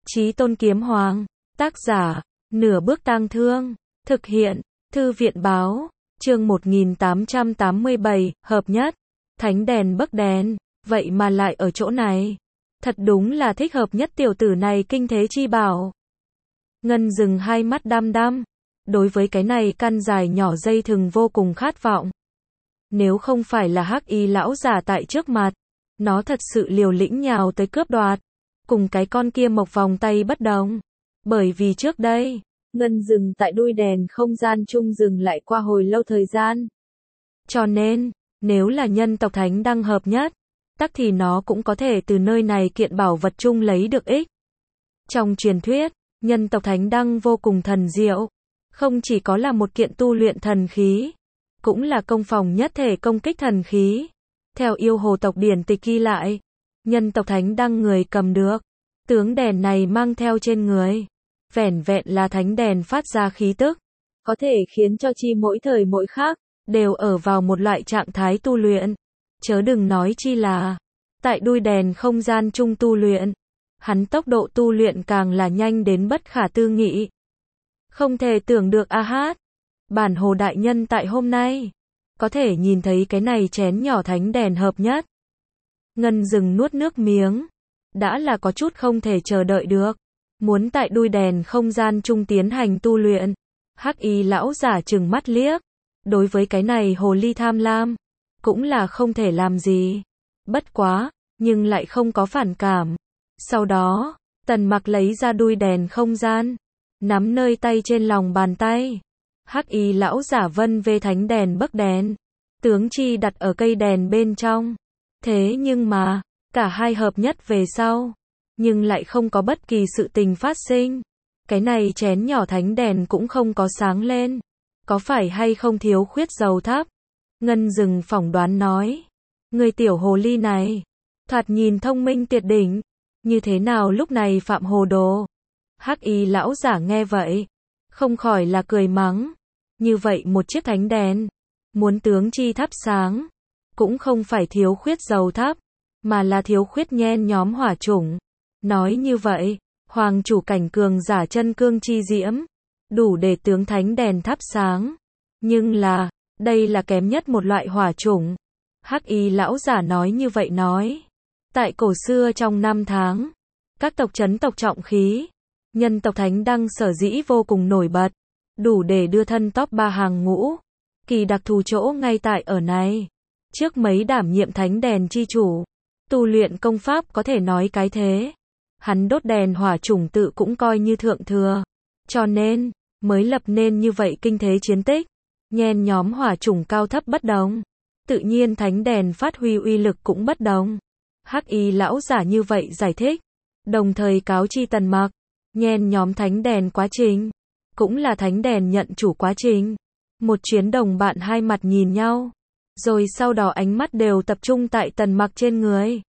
Chí Tôn Kiếm Hoàng, tác giả, Nửa Bước Tang Thương, thực hiện, Thư viện báo, chương 1887, hợp nhất, thánh đèn bấc đèn, vậy mà lại ở chỗ này. Thật đúng là thích hợp nhất tiểu tử này kinh thế chi bảo. Ngân Dừng hai mắt đăm đăm, đối với cái này căn dài nhỏ dây thừng vô cùng khát vọng. Nếu không phải là Hắc Y lão giả tại trước mặt, nó thật sự liều lĩnh nhào tới cướp đoạt. Cùng cái con kia mộc vòng tay bất đồng. Bởi vì trước đây, Ngân Dừng tại đuôi đèn không gian chung dừng lại qua hồi lâu thời gian. Cho nên, nếu là nhân tộc thánh đăng hợp nhất, tắc thì nó cũng có thể từ nơi này kiện bảo vật chung lấy được ích. Trong truyền thuyết, nhân tộc thánh đăng vô cùng thần diệu. Không chỉ có là một kiện tu luyện thần khí, cũng là công phòng nhất thể công kích thần khí. Theo yêu hồ tộc điển tịch ghi lại, nhân tộc thánh đăng người cầm được tướng đèn này mang theo trên người, vẻn vẹn là thánh đèn phát ra khí tức, có thể khiến cho chi mỗi thời mỗi khác đều ở vào một loại trạng thái tu luyện, chớ đừng nói chi là tại đuôi đèn không gian chung tu luyện, hắn tốc độ tu luyện càng là nhanh đến bất khả tư nghị. Không thể tưởng được a hát, bản hồ đại nhân tại hôm nay có thể nhìn thấy cái này chén nhỏ thánh đèn hợp nhất. Ngân Dừng nuốt nước miếng, đã là có chút không thể chờ đợi được, muốn tại đuôi đèn không gian chung tiến hành tu luyện. Hắc Y lão giả trừng mắt liếc, đối với cái này hồ ly tham lam, cũng là không thể làm gì. Bất quá, nhưng lại không có phản cảm. Sau đó, Tần Mặc lấy ra đuôi đèn không gian, nắm nơi tay trên lòng bàn tay. Hắc Y lão giả vân về thánh đèn bấc đèn, tướng chi đặt ở cây đèn bên trong. Thế nhưng mà, cả hai hợp nhất về sau, nhưng lại không có bất kỳ sự tình phát sinh. Cái này chén nhỏ thánh đèn cũng không có sáng lên. Có phải hay không thiếu khuyết dầu thắp? Ngân Dừng phỏng đoán nói. Người tiểu hồ ly này, thoạt nhìn thông minh tuyệt đỉnh, như thế nào lúc này phạm hồ đồ? Hắc Y lão giả nghe vậy, không khỏi là cười mắng. Như vậy một chiếc thánh đèn, muốn tướng chi thắp sáng, cũng không phải thiếu khuyết dầu thắp, mà là thiếu khuyết nhen nhóm hỏa chủng. Nói như vậy, hoàng chủ cảnh cường giả chân cương chi diễm, đủ để tướng thánh đèn thắp sáng. Nhưng là, đây là kém nhất một loại hỏa chủng. Hắc Y lão giả nói như vậy nói. Tại cổ xưa trong năm tháng, các tộc chấn tộc trọng khí, nhân tộc thánh đăng sở dĩ vô cùng nổi bật, đủ để đưa thân top 3 hàng ngũ. Kỳ đặc thù chỗ ngay tại ở này. Trước mấy đảm nhiệm thánh đèn chi chủ, tu luyện công pháp có thể nói cái thế. Hắn đốt đèn hỏa chủng tự cũng coi như thượng thừa. Cho nên, mới lập nên như vậy kinh thế chiến tích. Nhen nhóm hỏa chủng cao thấp bất đồng. Tự nhiên thánh đèn phát huy uy lực cũng bất đồng. Hắc Y lão giả như vậy giải thích. Đồng thời cáo chi Tần Mặc. Nhen nhóm thánh đèn quá trình, cũng là thánh đèn nhận chủ quá trình. Một chuyến đồng bạn hai mặt nhìn nhau. Rồi sau đó ánh mắt đều tập trung tại Tần Mặc trên người.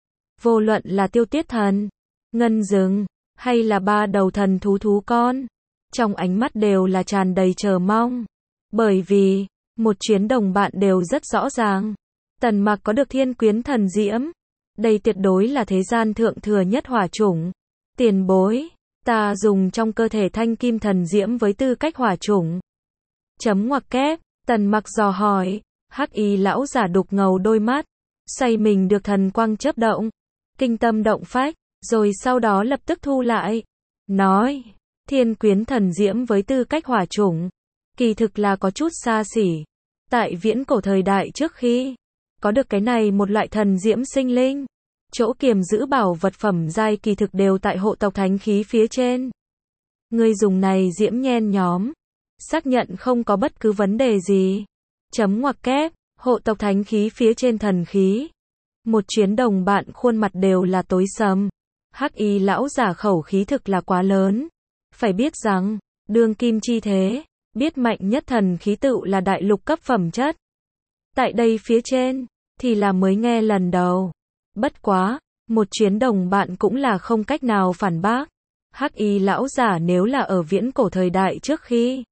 Vô luận là Tiêu Tiết Thần, Ngân Dừng, hay là ba đầu thần thú con, trong ánh mắt đều là tràn đầy chờ mong. Bởi vì, một chuyến đồng bạn đều rất rõ ràng. Tần Mặc có được thiên quyến thần diễm. Đây tuyệt đối là thế gian thượng thừa nhất hỏa chủng. Tiền bối, ta dùng trong cơ thể thanh kim thần diễm với tư cách hỏa chủng. Chấm ngoặc kép, Tần Mặc dò hỏi. Hắc Y lão giả đục ngầu đôi mắt, say mình được thần quang chớp động, kinh tâm động phách, rồi sau đó lập tức thu lại, nói, thiên quyến thần diễm với tư cách hỏa chủng, kỳ thực là có chút xa xỉ. Tại viễn cổ thời đại trước khi có được cái này một loại thần diễm sinh linh, chỗ kiềm giữ bảo vật phẩm giai kỳ thực đều tại hộ tộc thánh khí phía trên. Người dùng này diễm nhen nhóm, xác nhận không có bất cứ vấn đề gì. Chấm ngoặc kép, hộ tộc thánh khí phía trên thần khí. Một chuyến đồng bạn khuôn mặt đều là tối sầm. Hắc Y lão giả khẩu khí thực là quá lớn. Phải biết rằng, đương kim chi thế, biết mạnh nhất thần khí tựu là đại lục cấp phẩm chất. Tại đây phía trên, thì là mới nghe lần đầu. Bất quá, một chuyến đồng bạn cũng là không cách nào phản bác. Hắc Y lão giả nếu là ở viễn cổ thời đại trước khi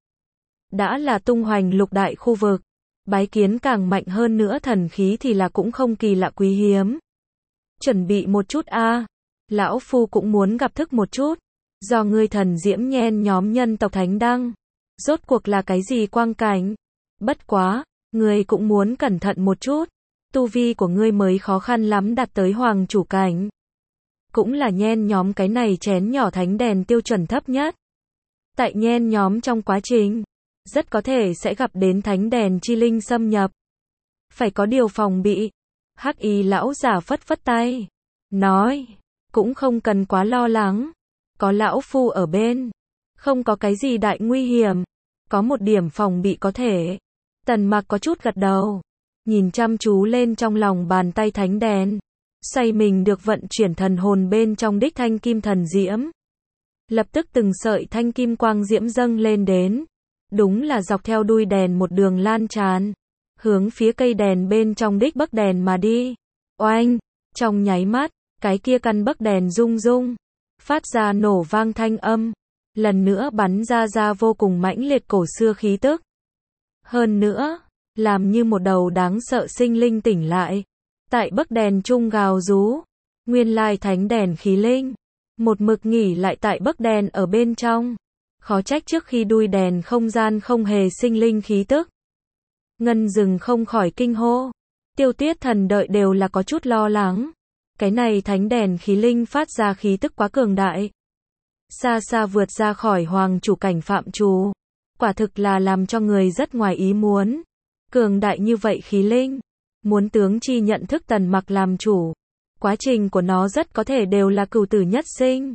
đã là tung hoành lục đại khu vực, bái kiến càng mạnh hơn nữa thần khí thì là cũng không kỳ lạ quý hiếm. Chuẩn bị một chút a. Lão Phu cũng muốn gặp thức một chút. Do ngươi thần diễm nhen nhóm nhân tộc Thánh Đăng. Rốt cuộc là cái gì quang cảnh? Bất quá, ngươi cũng muốn cẩn thận một chút. Tu vi của ngươi mới khó khăn lắm đạt tới hoàng chủ cảnh. Cũng là nhen nhóm cái này chén nhỏ thánh đèn tiêu chuẩn thấp nhất. Tại nhen nhóm trong quá trình, rất có thể sẽ gặp đến thánh đèn chi linh xâm nhập. Phải có điều phòng bị. Hắc Y lão giả phất phất tay. Nói, cũng không cần quá lo lắng. Có lão Phu ở bên. Không có cái gì đại nguy hiểm. Có một điểm phòng bị có thể. Tần Mặc có chút gật đầu. Nhìn chăm chú lên trong lòng bàn tay thánh đèn. Xoay mình được vận chuyển thần hồn bên trong đích thanh kim thần diễm. Lập tức từng sợi thanh kim quang diễm dâng lên đến. Đúng là dọc theo đuôi đèn một đường lan tràn. Hướng phía cây đèn bên trong đích bấc đèn mà đi. Oanh! Trong nháy mắt, cái kia căn bấc đèn rung rung. Phát ra nổ vang thanh âm. Lần nữa bắn ra vô cùng mãnh liệt cổ xưa khí tức. Hơn nữa, làm như một đầu đáng sợ sinh linh tỉnh lại. Tại bấc đèn trung gào rú. Nguyên lai thánh đèn khí linh. Một mực nghỉ lại tại bấc đèn ở bên trong. Khó trách trước khi đuôi đèn không gian không hề sinh linh khí tức. Ngân Dừng không khỏi kinh hô. Tiêu Tuyết Thần đợi đều là có chút lo lắng. Cái này thánh đèn khí linh phát ra khí tức quá cường đại. Xa xa vượt ra khỏi hoàng chủ cảnh phạm trù. Quả thực là làm cho người rất ngoài ý muốn. Cường đại như vậy khí linh. Muốn tướng chi nhận thức Tần Mặc làm chủ. Quá trình của nó rất có thể đều là cửu tử nhất sinh.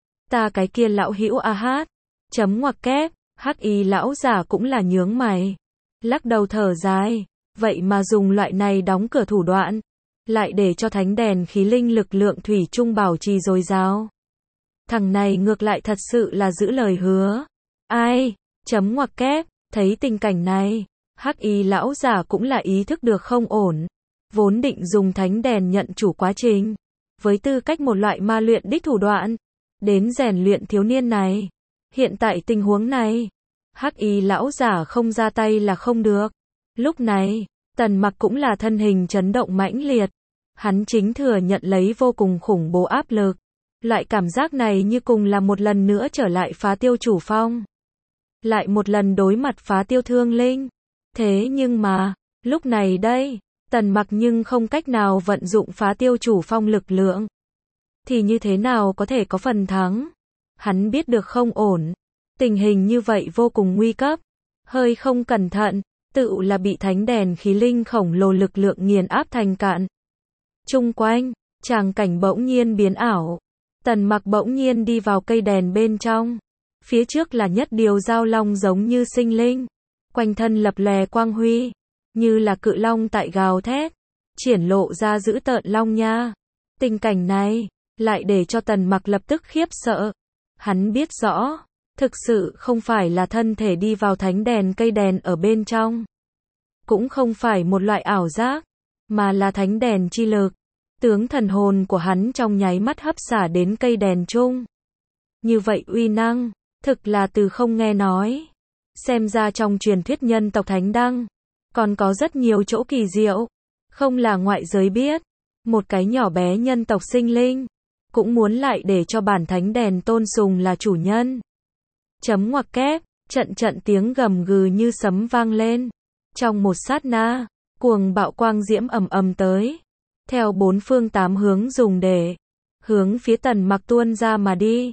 Ta cái kia lão hữu a hát. Chấm ngoặc kép. Hắc Y lão giả cũng là nhướng mày. Lắc đầu thở dài. Vậy mà dùng loại này đóng cửa thủ đoạn. Lại để cho thánh đèn khí linh lực lượng thủy chung bảo trì dồi dào. Thằng này ngược lại thật sự là giữ lời hứa. Ai? Chấm ngoặc kép. Thấy tình cảnh này. Hắc Y lão giả cũng là ý thức được không ổn. Vốn định dùng thánh đèn nhận chủ quá trình. Với tư cách một loại ma luyện đích thủ đoạn. Đến rèn luyện thiếu niên này. Hiện tại tình huống này. Hắc Y lão giả không ra tay là không được. Lúc này, Tần Mặc cũng là thân hình chấn động mãnh liệt. Hắn chính thừa nhận lấy vô cùng khủng bố áp lực. Loại cảm giác này như cùng là một lần nữa trở lại phá tiêu chủ phong. Lại một lần đối mặt phá tiêu thương linh. Thế nhưng mà, lúc này đây, Tần Mặc nhưng không cách nào vận dụng phá tiêu chủ phong lực lượng. Thì như thế nào có thể có phần thắng? Hắn biết được không ổn. Tình hình như vậy vô cùng nguy cấp. Hơi không cẩn thận, tự là bị thánh đèn khí linh khổng lồ lực lượng nghiền áp thành cạn. Chung quanh, tràng cảnh bỗng nhiên biến ảo. Tần Mặc bỗng nhiên đi vào cây đèn bên trong. Phía trước là nhất điều giao long giống như sinh linh. Quanh thân lập lòe quang huy. Như là cự long tại gào thét. Triển lộ ra dữ tợn long nha. Tình cảnh này, lại để cho Tần Mặc lập tức khiếp sợ. Hắn biết rõ. Thực sự không phải là thân thể đi vào thánh đèn cây đèn ở bên trong. Cũng không phải một loại ảo giác. Mà là thánh đèn chi lực. Tướng thần hồn của hắn trong nháy mắt hấp xả đến cây đèn chung. Như vậy uy năng. Thực là từ không nghe nói. Xem ra trong truyền thuyết nhân tộc Thánh Đăng. Còn có rất nhiều chỗ kỳ diệu. Không là ngoại giới biết. Một cái nhỏ bé nhân tộc sinh linh. Cũng muốn lại để cho bản thánh đèn tôn sùng là chủ nhân. Chấm ngoặc kép. Trận tiếng gầm gừ như sấm vang lên. Trong một sát na. Cuồng bạo quang diễm ầm tới. Theo bốn phương tám hướng dùng để. Hướng phía Tần Mặc tuôn ra mà đi.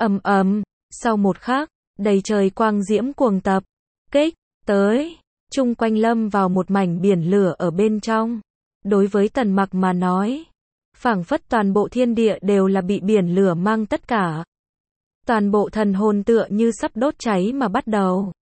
Ầm. Sau một khắc. Đầy trời quang diễm cuồng tập. Kích. Tới. Chung quanh lâm vào một mảnh biển lửa ở bên trong. Đối với Tần Mặc mà nói. Phảng phất toàn bộ thiên địa đều là bị biển lửa mang tất cả. Toàn bộ thần hồn tựa như sắp đốt cháy mà bắt đầu.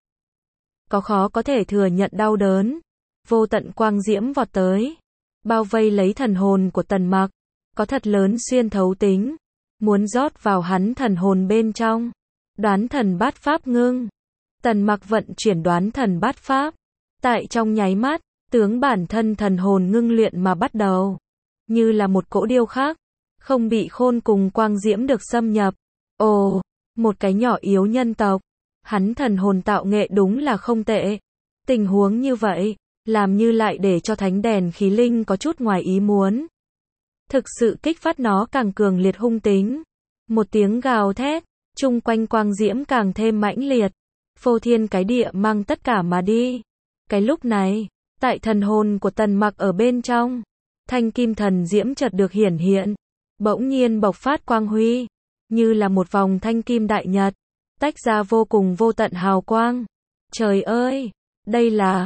Có khó có thể thừa nhận đau đớn. Vô tận quang diễm vọt tới. Bao vây lấy thần hồn của Tần Mặc. Có thật lớn xuyên thấu tính. Muốn rót vào hắn thần hồn bên trong. Đoán thần bát pháp ngưng. Tần Mặc vận chuyển đoán thần bát pháp. Tại trong nháy mắt, tướng bản thân thần hồn ngưng luyện mà bắt đầu. Như là một cỗ điêu khắc. Không bị khôn cùng quang diễm được xâm nhập. Ồ, một cái nhỏ yếu nhân tộc. Hắn thần hồn tạo nghệ đúng là không tệ. Tình huống như vậy, làm như lại để cho thánh đèn khí linh có chút ngoài ý muốn. thực sự kích phát nó càng cường liệt hung tính. Một tiếng gào thét, chung quanh quang diễm càng thêm mãnh liệt, phô thiên cái địa mang tất cả mà đi. Cái lúc này, tại thần hồn của Tần Mặc ở bên trong, thanh kim thần diễm chợt được hiển hiện, bỗng nhiên bộc phát quang huy, như là một vòng thanh kim đại nhật, tách ra vô cùng vô tận hào quang. Trời ơi, đây là,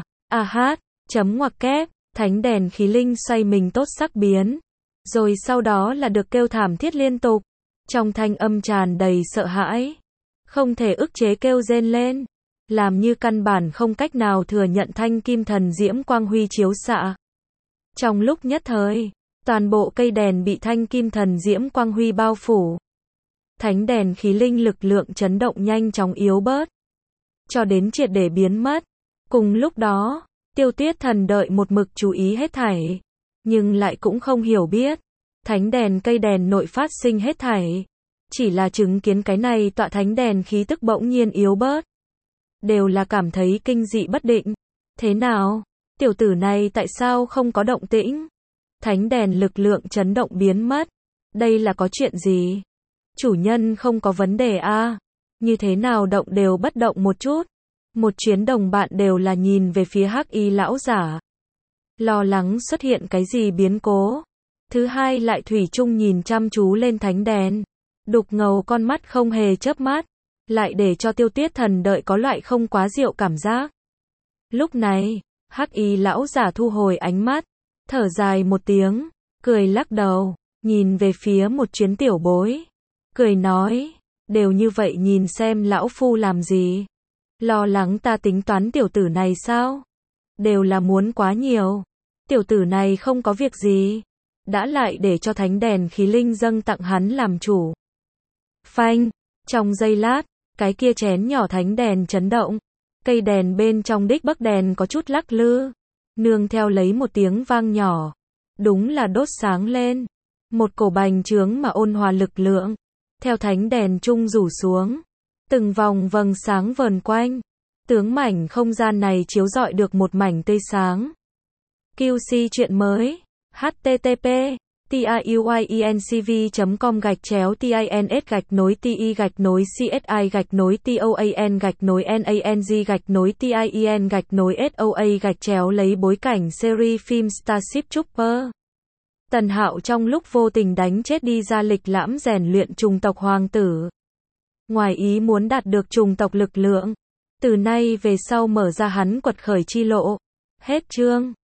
chấm ngoặc kép, thánh đèn khí linh xoay mình tốt sắc biến. Rồi sau đó là được kêu thảm thiết liên tục, trong thanh âm tràn đầy sợ hãi, không thể ức chế kêu rên lên, làm như căn bản không cách nào thừa nhận thanh kim thần diễm quang huy chiếu xạ. Trong lúc nhất thời, toàn bộ cây đèn bị thanh kim thần diễm quang huy bao phủ. Thánh đèn khí linh lực lượng chấn động nhanh chóng yếu bớt, cho đến triệt để biến mất. Cùng lúc đó, Tiêu Tuyết Thần đợi một mực chú ý hết thảy, nhưng lại cũng không hiểu biết, thánh đèn cây đèn nội phát sinh hết thảy, chỉ là chứng kiến cái này tọa thánh đèn khí tức bỗng nhiên yếu bớt, đều là cảm thấy kinh dị bất định. Thế nào? Tiểu tử này tại sao không có động tĩnh? Thánh đèn lực lượng chấn động biến mất, đây là có chuyện gì? Chủ nhân không có vấn đề à? Như thế nào động đều bất động một chút? Một chuyến đồng bạn đều là nhìn về phía Hắc Y lão giả, lo lắng xuất hiện cái gì biến cố. Thứ hai lại thủy chung nhìn chăm chú lên thánh đèn, đục ngầu con mắt không hề chớp mắt, lại để cho Tiêu Tuyết Thần đợi có loại không quá diệu cảm giác. Lúc này, Hắc Y lão giả thu hồi ánh mắt, thở dài một tiếng, cười lắc đầu, nhìn về phía một chuyến tiểu bối, cười nói, đều như vậy nhìn xem lão phu làm gì? Lo lắng ta tính toán tiểu tử này sao? Đều là muốn quá nhiều. Tiểu tử này không có việc gì, đã lại để cho thánh đèn khí linh dâng tặng hắn làm chủ. Phanh, trong giây lát, cái kia chén nhỏ thánh đèn chấn động, cây đèn bên trong đích bắc đèn có chút lắc lư, nương theo lấy một tiếng vang nhỏ, đúng là đốt sáng lên, một cổ bành trướng mà ôn hòa lực lượng, theo thánh đèn trung rủ xuống, từng vòng vầng sáng vờn quanh, tướng mảnh không gian này chiếu rọi được một mảnh tươi sáng. QC chuyện mới, http tiuyenCV.com/TINS-TOAN-TIEN-NANG-TIEN-SOA lấy bối cảnh series phim Starship Trooper. Tần Hạo trong lúc vô tình đánh chết đi ra lịch lãm rèn luyện trùng tộc hoàng tử. Ngoài ý muốn đạt được trùng tộc lực lượng, từ nay về sau mở ra hắn quật khởi chi lộ. Hết chương.